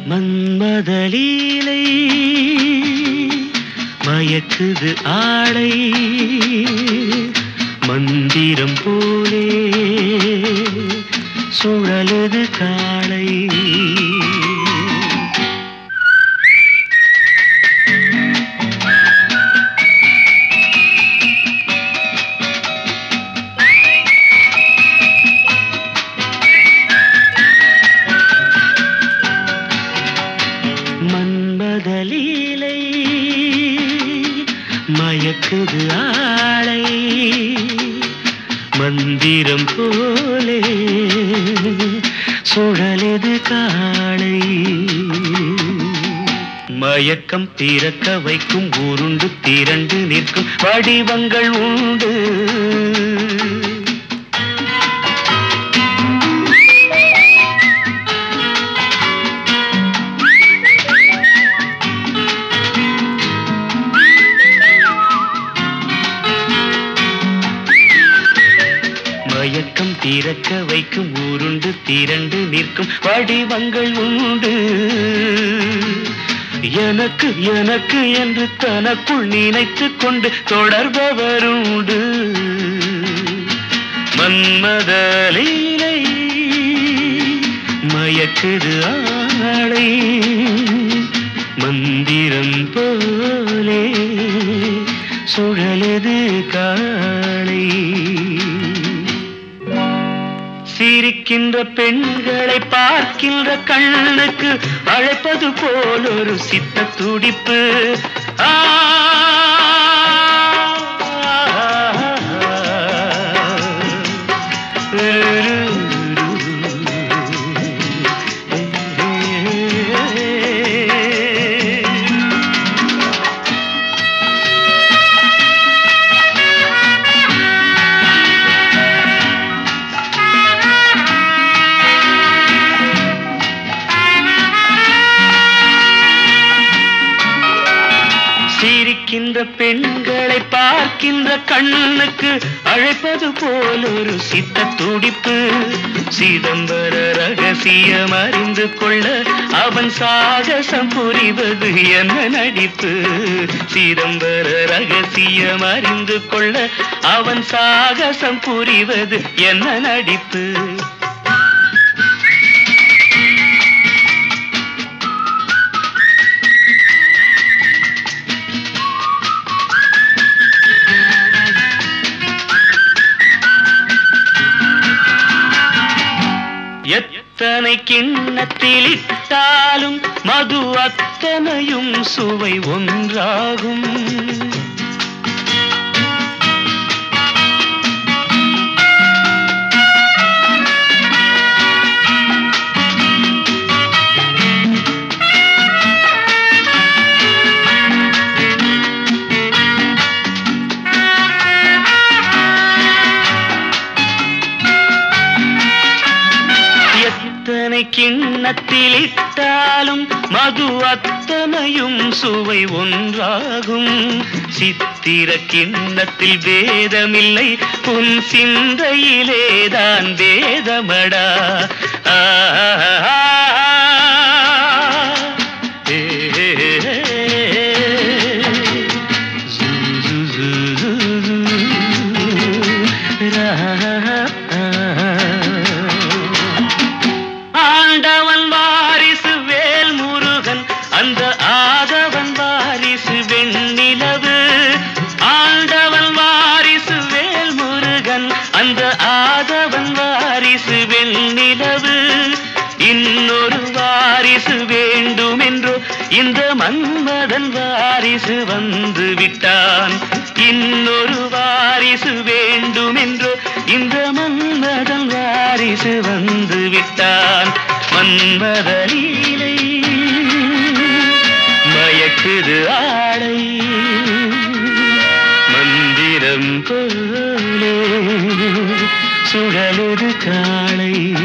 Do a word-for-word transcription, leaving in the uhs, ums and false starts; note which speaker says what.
Speaker 1: மன்மதலீலை மயக்குது ஆளை மந்திரம் போலே சுழலுது காளை. மன்மதலீலை மயக்குது ஆளை மந்திரம் போலே சுழலுது காளை. மயக்கம் பிறக்க வைக்கும் உருண்டு திரண்டு நிற்கும் வடிவங்கள் உண்டு. மயக்கம் திறக்க வைக்கும் உருண்டு திரண்டு நிற்கும் வடிவங்கள் உண்டு. எனக்கு எனக்கு என்று தனக்குள் நினைத்துக் கொண்டு தொடர்பவருண்டு. மன்மதலீலை மயக்குது ஆளை மந்திரம் போலே சுழலுது காளை. சிரிக்கின்ற பெண்களை பார்க்கின்ற கண்ணுக்கு அழைப்பது போல் ஒரு சித்த துடிப்பு. ஆ சிரிக்கின்ற பெண்களை பார்க்கின்ற கண்ணுக்கு அழைப்பது போல் ஒரு சித்த துடிப்பு. சிதம்பர ரகசியம் அறிந்து கொள்ள அவன் சாகசம் புரிவது என்ன நடிப்பு. சிதம்பர ரகசியம் அறிந்து கொள்ள அவன் சாகசம் புரிவது என்ன நடிப்பு. எத்தனை கிண்ணத்தில் இட்டாலும் மது அத்தனையும் சுவை ஒன்றாகும். எத்தனை கிண்ணத்தில் இட்டாலும் மது அத்தனையும் சுவை ஒன்றாகும். சித்திர கிண்ணத்தில் வேதமில்லை உன் சிந்தையிலேதான் வேதமடா. ஆ ஆண்டவன் வாரிசு வேல் முருகன் அந்த ஆதவன் வாரிசு வெண்ணிலவு. ஆண்டவன் வாரிசு வேல் முருகன் அந்த ஆதவன் வாரிசு வெண்ணிலவு. இன்னொரு வாரிசு வேண்டுமென்றோ இந்த மன்மதன் வாரிசு வந்து விட்டான். இன்னொரு வாரிசு வேண்டுமென்றோ இந்த மன்மதன் வாரிசு வந்து விட்டான். மன்மதலீலை மயக்குது ஆளை மந்திரம் போலே சுழலுது காளை.